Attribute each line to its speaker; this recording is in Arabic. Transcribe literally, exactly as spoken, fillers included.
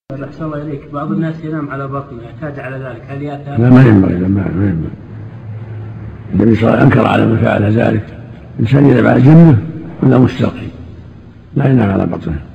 Speaker 1: أحسن الله إليك، بعض الناس ينام على بطنه يعتاد على ذلك، هل يأتي؟
Speaker 2: لا ما ينبغي، لا ما ينبغي. النبي صلى الله عليه وسلم أنكر على من فعل ذلك، الإنسان ينام على جنبه ولا مستلقي، لا ينام على بطنه.